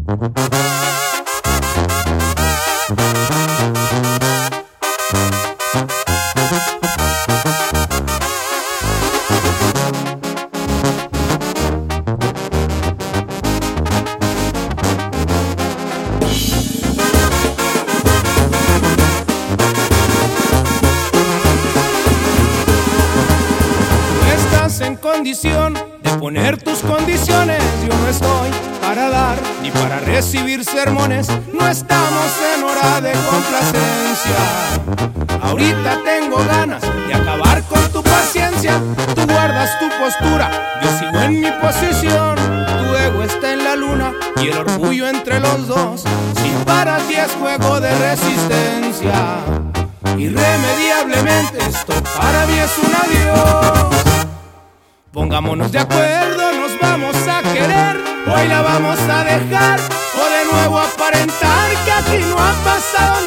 En condición de poner tus condiciones, yo no estoy para dar ni para recibir sermones. No estamos en hora de complacencia. Ahorita tengo ganas de acabar con tu paciencia. Tú guardas tu postura, yo sigo en mi posición. Tu ego está en la luna y el orgullo entre los dos. Si para ti es juego de resistencia, irremediablemente esto para mí es un adiós. Pongámonos de acuerdo, nos vamos a querer, hoy la vamos a dejar, o de nuevo aparentar que aquí no ha pasado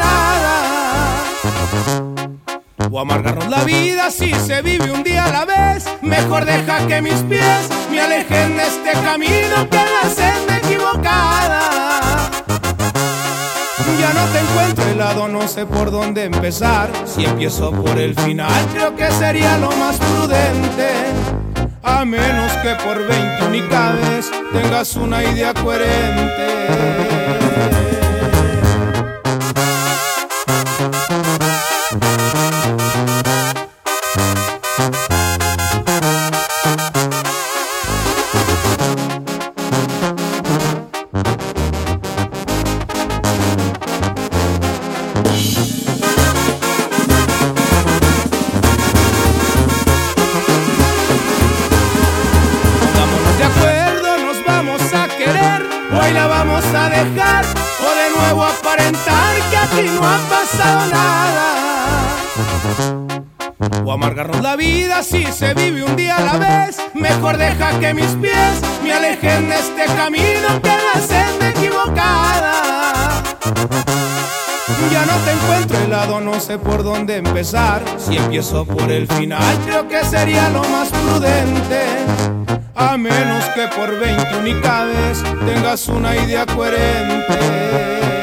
nada. O amargarnos la vida si se vive un día a la vez. Mejor deja que mis pies me alejen de este camino que es la senda equivocada. Ya no te encuentro helado, no sé por dónde empezar. Si empiezo por el final, creo que sería lo más prudente. A menos que por 20 unidades tengas una idea coherente. Hoy la vamos a dejar, o de nuevo aparentar que aquí no ha pasado nada. O amargarnos la vida si se vive un día a la vez. Mejor deja que mis pies me alejen de este camino que es la senda equivocada. Ya no te encuentro helado, no sé por dónde empezar. Si empiezo por el final, creo que sería lo más prudente. A menos que por 20 unidades tengas una idea coherente.